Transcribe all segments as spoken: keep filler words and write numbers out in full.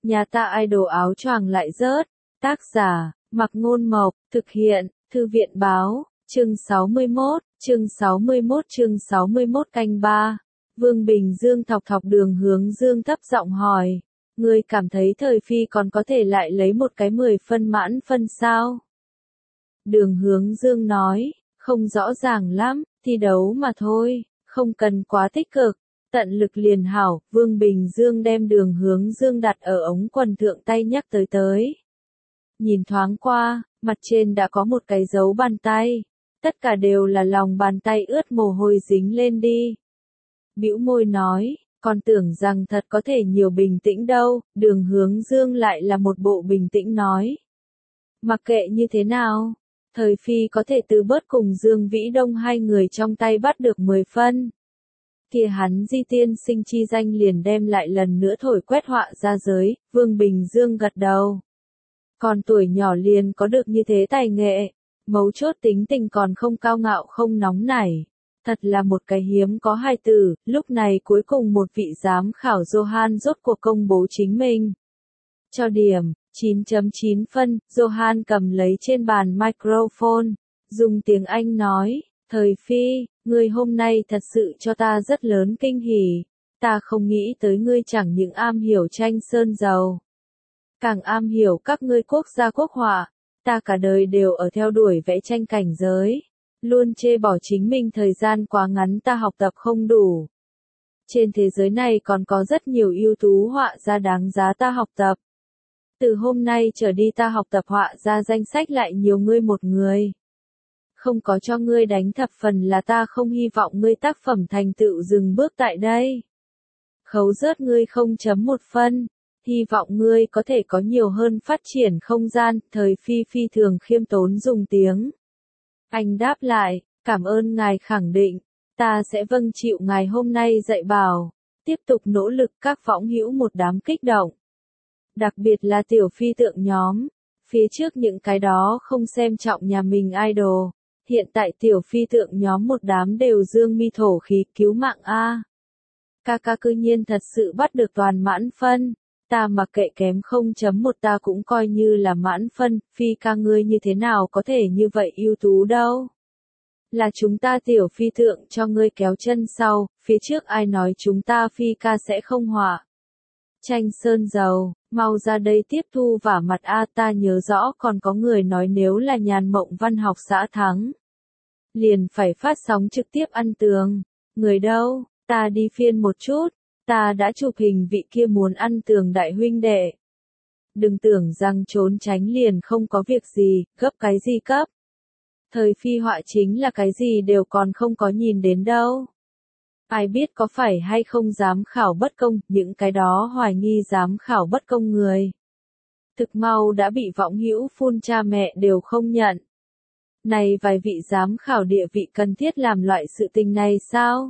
Nhà ta idol áo choàng lại rớt. Tác giả, Mặc Ngôn Mộc, thực hiện, Thư viện Báo, chương sáu mươi mốt, chương sáu mươi mốt chương sáu mươi mốt canh ba. Vương Bình Dương thọc thọc Đường Hướng Dương thấp giọng hỏi. Ngươi cảm thấy thời phi còn có thể lại lấy một cái mười phân mãn phân sao? Đường Hướng Dương nói, không rõ ràng lắm, thi đấu mà thôi, không cần quá tích cực, tận lực liền hảo. Vương Bình Dương đem Đường Hướng Dương đặt ở ống quần thượng, tay nhắc tới tới. Nhìn thoáng qua, mặt trên đã có một cái dấu bàn tay, tất cả đều là lòng bàn tay ướt mồ hôi dính lên đi. Bĩu môi nói, còn tưởng rằng thật có thể nhiều bình tĩnh đâu. Đường Hướng Dương lại là một bộ bình tĩnh nói. Mặc kệ như thế nào, thời phi có thể từ bớt cùng Dương Vĩ Đông hai người trong tay bắt được mười phân. Kia hắn Di tiên sinh chi danh liền đem lại lần nữa thổi quét họa ra giới. Vương Bình Dương gật đầu. Còn tuổi nhỏ liền có được như thế tài nghệ, mấu chốt tính tình còn không cao ngạo không nóng nảy. Thật là một cái hiếm có hai từ. Lúc này cuối cùng một vị giám khảo Johan rốt cuộc công bố chính mình. Cho điểm, chín chấm chín phân, Johan cầm lấy trên bàn microphone, dùng tiếng Anh nói, thời phi, ngươi hôm nay thật sự cho ta rất lớn kinh hỉ, ta không nghĩ tới ngươi chẳng những am hiểu tranh sơn dầu, càng am hiểu các ngươi quốc gia quốc họa, ta cả đời đều ở theo đuổi vẽ tranh cảnh giới, luôn chê bỏ chính mình thời gian quá ngắn, ta học tập không đủ. Trên thế giới này còn có rất nhiều ưu tú họa gia đáng giá ta học tập. Từ hôm nay trở đi ta học tập họa ra danh sách lại nhiều ngươi một người. Không có cho ngươi đánh thập phần là ta không hy vọng ngươi tác phẩm thành tựu dừng bước tại đây. Khấu rớt ngươi không chấm một phân. Hy vọng ngươi có thể có nhiều hơn phát triển không gian. Thời phi phi thường khiêm tốn dùng tiếng Anh đáp lại, cảm ơn ngài khẳng định. Ta sẽ vâng chịu ngài hôm nay dạy bảo. Tiếp tục nỗ lực. Các võng hữu một đám kích động. Đặc biệt là tiểu phi tượng nhóm. Phía trước những cái đó không xem trọng nhà mình idol. Hiện tại tiểu phi tượng nhóm một đám đều dương mi thổ khí cứu mạng A. Ca ca cư nhiên thật sự bắt được toàn mãn phân. Ta mặc kệ kém không chấm một ta cũng coi như là mãn phân. Phi ca ngươi như thế nào có thể như vậy ưu tú đâu. Là chúng ta tiểu phi tượng cho ngươi kéo chân sau. Phía trước ai nói chúng ta phi ca sẽ không họa tranh sơn dầu, mau ra đây tiếp thu vả mặt A. Ta nhớ rõ còn có người nói nếu là Nhàn Mộng Văn học xã thắng, liền phải phát sóng trực tiếp ăn tường. Người đâu, ta đi phiên một chút, ta đã chụp hình vị kia muốn ăn tường đại huynh đệ. Đừng tưởng rằng trốn tránh liền không có việc gì, gấp cái gì cấp. Thời phi họa chính là cái gì đều còn không có nhìn đến đâu. Ai biết có phải hay không giám khảo bất công, những cái đó hoài nghi giám khảo bất công người. Thực mau đã bị võng hữu phun cha mẹ đều không nhận. Này vài vị giám khảo địa vị cần thiết làm loại sự tình này sao?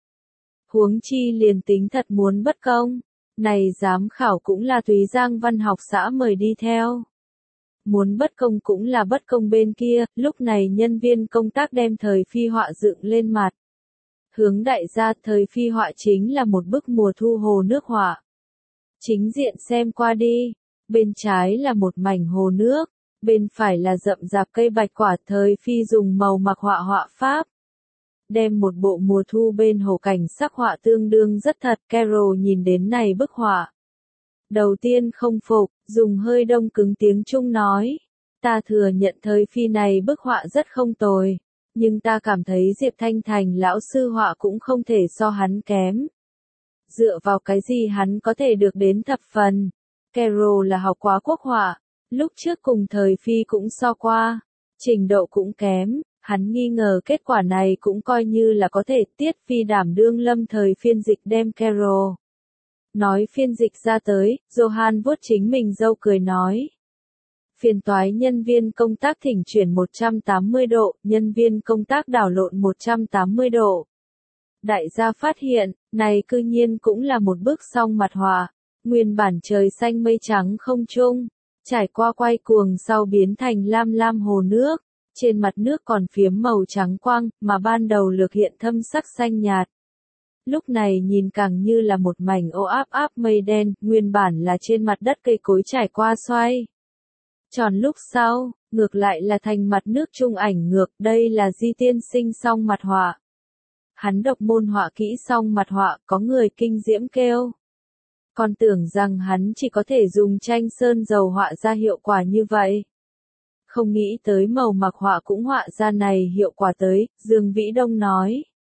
Huống chi liền tính thật muốn bất công. Này giám khảo cũng là Thúy Giang Văn học xã mời đi theo. Muốn bất công cũng là bất công bên kia, lúc này nhân viên công tác đem thời phi họa dựng lên mặt. Hướng đại gia, thời phi họa chính là một bức mùa thu hồ nước họa. Chính diện xem qua đi, bên trái là một mảnh hồ nước, bên phải là rậm rạp cây bạch quả. Thời phi dùng màu mặc họa họa pháp, đem một bộ mùa thu bên hồ cảnh sắc họa tương đương rất thật. Carol nhìn đến này bức họa, đầu tiên không phục, dùng hơi đông cứng tiếng Trung nói, ta thừa nhận thời phi này bức họa rất không tồi. Nhưng ta cảm thấy Diệp Thanh Thành lão sư họa cũng không thể so hắn kém. Dựa vào cái gì hắn có thể được đến thập phần? Carol là học quá quốc họa, lúc trước cùng thời phi cũng so qua, trình độ cũng kém, hắn nghi ngờ kết quả này cũng coi như là có thể. Tiết Phi đảm đương lâm thời phiên dịch đem Carol nói phiên dịch ra tới. Johan vuốt chính mình râu cười nói. Phiền toái nhân viên công tác thỉnh chuyển một trăm tám mươi độ, nhân viên công tác đảo lộn một trăm tám mươi độ. Đại gia phát hiện, này cư nhiên cũng là một bức song mặt họa, nguyên bản trời xanh mây trắng không trung, trải qua quay cuồng sau biến thành lam lam hồ nước, trên mặt nước còn phiếm màu trắng quang, mà ban đầu lược hiện thâm sắc xanh nhạt. Lúc này nhìn càng như là một mảnh ô áp áp mây đen, nguyên bản là trên mặt đất cây cối trải qua xoay tròn, lúc sau, ngược lại là thành mặt nước trung ảnh ngược, đây là Di tiên sinh song mặt họa. Hắn độc môn họa kỹ song mặt họa, có người kinh diễm kêu. Còn tưởng rằng hắn chỉ có thể dùng tranh sơn dầu họa ra hiệu quả như vậy. Không nghĩ tới màu mặc họa cũng họa ra này hiệu quả tới, Dương Vĩ Đông nói.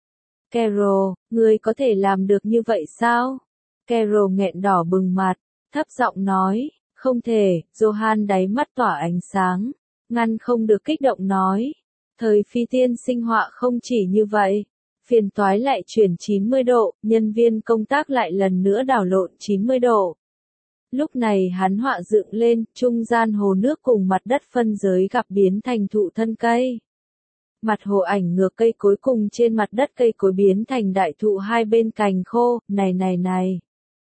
Carol, ngươi có thể làm được như vậy sao? Carol nghẹn đỏ bừng mặt, thấp giọng nói, không thể. Johan đáy mắt tỏa ánh sáng, ngăn không được kích động nói. Thời Phi tiên sinh họa không chỉ như vậy. Phiền toái lại chuyển chín mươi độ, nhân viên công tác lại lần nữa đảo lộn chín mươi độ. Lúc này hắn họa dựng lên, trung gian hồ nước cùng mặt đất phân giới gặp biến thành thụ thân cây. Mặt hồ ảnh ngược cây cối cùng trên mặt đất cây cối biến thành đại thụ hai bên cành khô, này này này.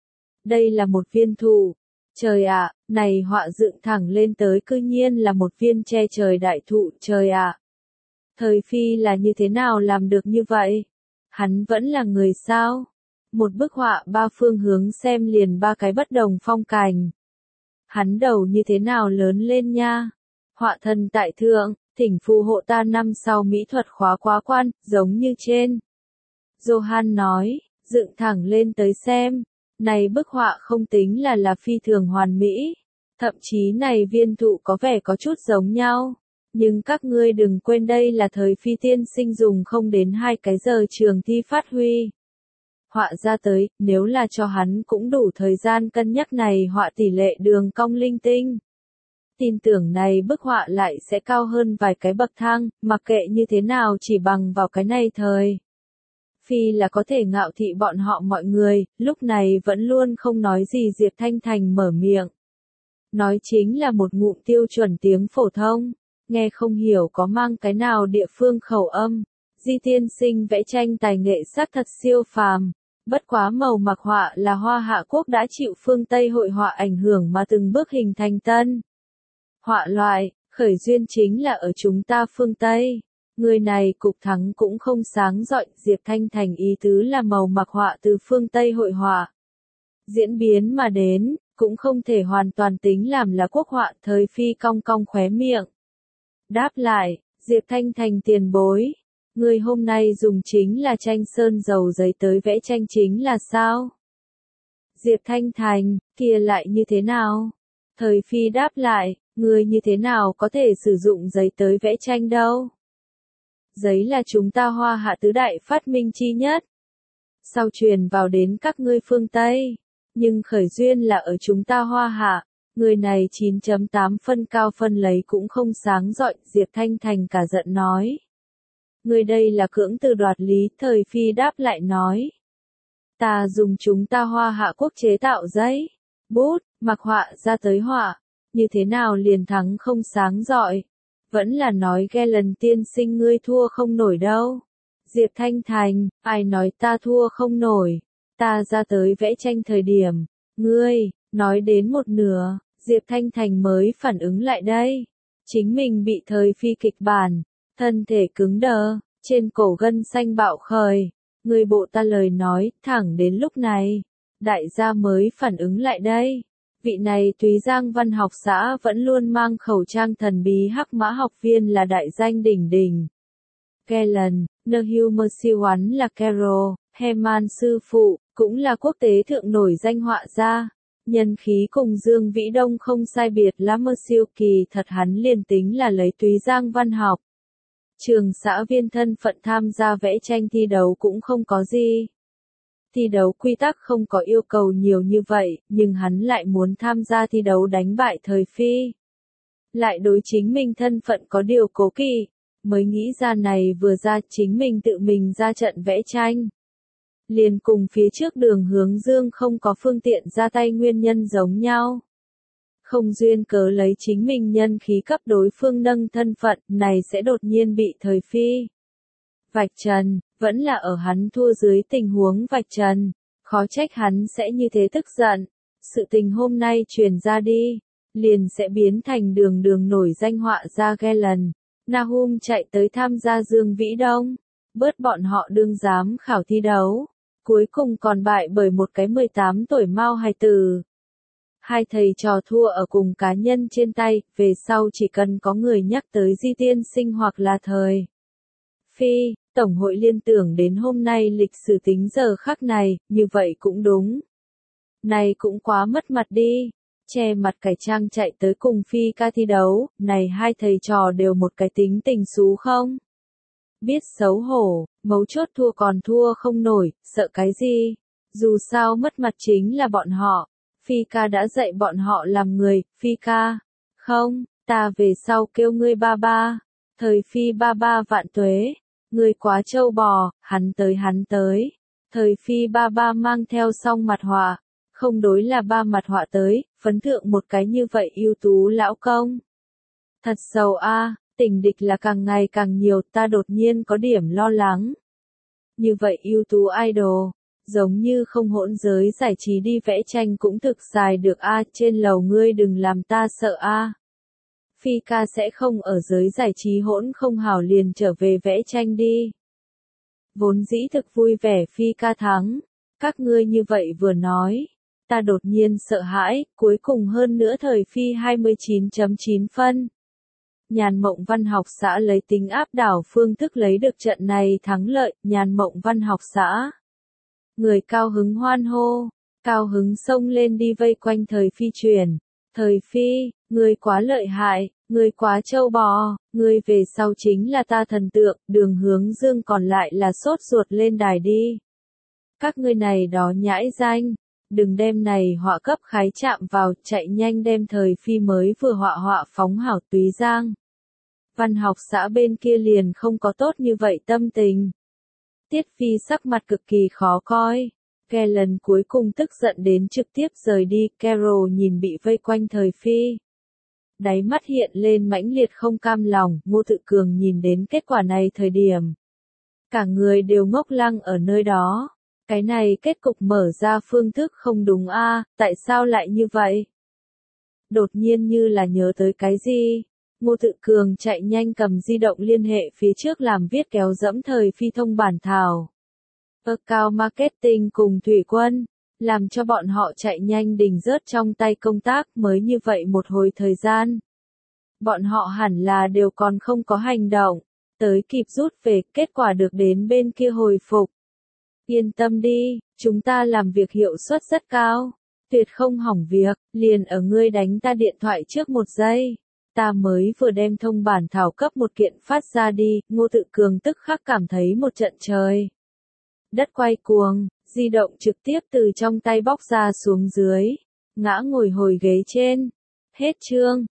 Đây là một viên thụ. Trời ạ, này họa dựng thẳng lên tới cư nhiên là một viên che trời đại thụ, trời ạ. Thời Phi là như thế nào làm được như vậy? Hắn vẫn là người sao? Một bức họa ba phương hướng xem liền ba cái bất đồng phong cảnh. Hắn đầu như thế nào lớn lên nha? Họa thần tại thượng, thỉnh phù hộ ta năm sau mỹ thuật khóa quá quan, giống như trên. Johan nói, dựng thẳng lên tới xem. Này bức họa không tính là là phi thường hoàn mỹ. Thậm chí này viên thụ có vẻ có chút giống nhau. Nhưng các ngươi đừng quên đây là thời Phi tiên sinh dùng không đến hai cái giờ trường thi phát huy. Họa ra tới, nếu là cho hắn cũng đủ thời gian cân nhắc này họa tỷ lệ đường cong linh tinh. Tin tưởng này bức họa lại sẽ cao hơn vài cái bậc thang, mặc kệ như thế nào chỉ bằng vào cái này thời. Phi là có thể ngạo thị bọn họ mọi người, lúc này vẫn luôn không nói gì Diệp Thanh Thành mở miệng. Nói chính là một ngụm tiêu chuẩn tiếng phổ thông. Nghe không hiểu có mang cái nào địa phương khẩu âm. Di tiên sinh vẽ tranh tài nghệ sắc thật siêu phàm. Bất quá màu mặc họa là Hoa Hạ Quốc đã chịu phương Tây hội họa ảnh hưởng mà từng bước hình thành tân. Họa loại, khởi duyên chính là ở chúng ta phương Tây. Người này cục thắng cũng không sáng rọi, Diệp Thanh Thành ý tứ là màu mặc họa từ phương Tây hội họa. Diễn biến mà đến, cũng không thể hoàn toàn tính làm là quốc họa. Thời Phi cong cong khóe miệng. Đáp lại, Diệp Thanh Thành tiền bối. Người hôm nay dùng chính là tranh sơn dầu giấy tới vẽ tranh chính là sao? Diệp Thanh Thành, kia lại như thế nào? Thời Phi đáp lại, người như thế nào có thể sử dụng giấy tới vẽ tranh đâu? Giấy là chúng ta Hoa Hạ tứ đại phát minh chi nhất. Sau truyền vào đến các ngươi phương Tây. Nhưng khởi duyên là ở chúng ta Hoa Hạ. Người này chín chấm tám phân cao phân lấy cũng không sáng rọi, Diệp Thanh Thành cả giận nói. Người đây là cưỡng từ đoạt lý, Thời Phi đáp lại nói. Ta dùng chúng ta Hoa Hạ Quốc chế tạo giấy, bút, mặc họa ra tới họa, như thế nào liền thắng không sáng rọi. Vẫn là nói ghe lần tiên sinh ngươi thua không nổi đâu. Diệp Thanh Thành, ai nói ta thua không nổi, ta ra tới vẽ tranh thời điểm, ngươi, nói đến một nửa. Diệp Thanh Thành mới phản ứng lại đây. Chính mình bị Thời Phi kịch bản, thân thể cứng đờ, trên cổ gân xanh bạo khởi. Người bộ ta lời nói, thẳng đến lúc này. Đại gia mới phản ứng lại đây. Vị này Túy Giang Văn học xã vẫn luôn mang khẩu trang thần bí hắc mã học viên là đại danh đỉnh đỉnh. Kellen, The Humor One là Carol, Herman sư phụ, cũng là quốc tế thượng nổi danh họa gia. Nhân khí cùng Dương Vĩ Đông không sai biệt lắm, mơ siêu kỳ thật hắn liền tính là lấy Túy Giang Văn học. Trường xã viên thân phận tham gia vẽ tranh thi đấu cũng không có gì. Thi đấu quy tắc không có yêu cầu nhiều như vậy, nhưng hắn lại muốn tham gia thi đấu đánh bại Thời Phi. Lại đối chính mình thân phận có điều cố kỵ, mới nghĩ ra này vừa ra chính mình tự mình ra trận vẽ tranh. Liền cùng phía trước Đường Hướng Dương không có phương tiện ra tay nguyên nhân giống nhau. Không duyên cớ lấy chính mình nhân khí cấp đối phương nâng thân phận, này sẽ đột nhiên bị Thời Phi vạch trần, vẫn là ở hắn thua dưới tình huống vạch trần, khó trách hắn sẽ như thế tức giận. Sự tình hôm nay truyền ra đi, liền sẽ biến thành đường đường nổi danh họa gia Galen. Nahum chạy tới tham gia Dương Vĩ Đông, bớt bọn họ đương dám khảo thi đấu. cuối cùng còn bại bởi một cái mười tám tuổi Mao hài tử. Hai thầy trò thua ở cùng cá nhân trên tay, về sau chỉ cần có người nhắc tới Di tiên sinh hoặc là thời Phi, Tổng hội liên tưởng đến hôm nay lịch sử tính giờ khắc này, như vậy cũng đúng. Này cũng quá mất mặt đi, che mặt cải trang chạy tới cùng Phi ca thi đấu, này hai thầy trò đều một cái tính tình xú không? Biết xấu hổ, mấu chốt thua còn thua không nổi, sợ cái gì? Dù sao mất mặt chính là bọn họ. Phi ca đã dạy bọn họ làm người, Phi ca. Không, ta về sau kêu ngươi ba ba. Thời Phi ba ba vạn tuế. Ngươi quá trâu bò, hắn tới hắn tới. Thời Phi ba ba mang theo song mặt họa. Không đối là ba mặt họa tới, phấn thượng một cái như vậy ưu tú lão công. Thật sầu a, tình địch là càng ngày càng nhiều, ta đột nhiên có điểm lo lắng. Như vậy ưu tú idol. Giống như không hỗn giới giải trí đi vẽ tranh cũng thực xài được a, trên lầu ngươi đừng làm ta sợ a. Phi ca sẽ không ở giới giải trí hỗn không hảo liền trở về vẽ tranh đi. Vốn dĩ thực vui vẻ Phi ca thắng, các ngươi như vậy vừa nói, ta đột nhiên sợ hãi, cuối cùng hơn nữa thời Phi hai mươi chín chấm chín phân. Nhàn Mộng Văn học xã lấy tính áp đảo phương thức lấy được trận này thắng lợi, Nhàn Mộng Văn học xã. Người cao hứng hoan hô, cao hứng xông lên đi vây quanh thời Phi truyền. Thời Phi, người quá lợi hại, người quá trâu bò, người về sau chính là ta thần tượng, Đường Hướng Dương còn lại là sốt ruột lên đài đi. Các ngươi này đó nhãi danh, đừng đem này họa cấp khái chạm vào, chạy nhanh đem thời Phi mới vừa họa họa phóng hảo túy giang. Văn học xã bên kia liền không có tốt như vậy tâm tình. Tiết Phi sắc mặt cực kỳ khó coi. Kellen cuối cùng tức giận đến trực tiếp rời đi, Carol nhìn bị vây quanh thời Phi. Đáy mắt hiện lên mãnh liệt không cam lòng, Ngô Tự Cường nhìn đến kết quả này thời điểm. Cả người đều ngốc lăng ở nơi đó. Cái này kết cục mở ra phương thức không đúng a, tại sao lại như vậy? Đột nhiên như là nhớ tới cái gì? Ngô Tự Cường chạy nhanh cầm di động liên hệ phía trước làm viết kéo dẫm thời Phi thông bản thảo. Account marketing cùng Thủy Quân, làm cho bọn họ chạy nhanh đình rớt trong tay công tác mới như vậy một hồi thời gian. Bọn họ hẳn là đều còn không có hành động, tới kịp rút về, kết quả được đến bên kia hồi phục. Yên tâm đi, chúng ta làm việc hiệu suất rất cao, tuyệt không hỏng việc, liền ở ngươi đánh ta điện thoại trước một giây. Ta mới vừa đem thông bản thảo cấp một kiện phát ra đi, Ngô Tự Cường tức khắc cảm thấy một trận trời. Đất quay cuồng, di động trực tiếp từ trong tay bóc ra xuống dưới, ngã ngồi hồi ghế trên. Hết chương.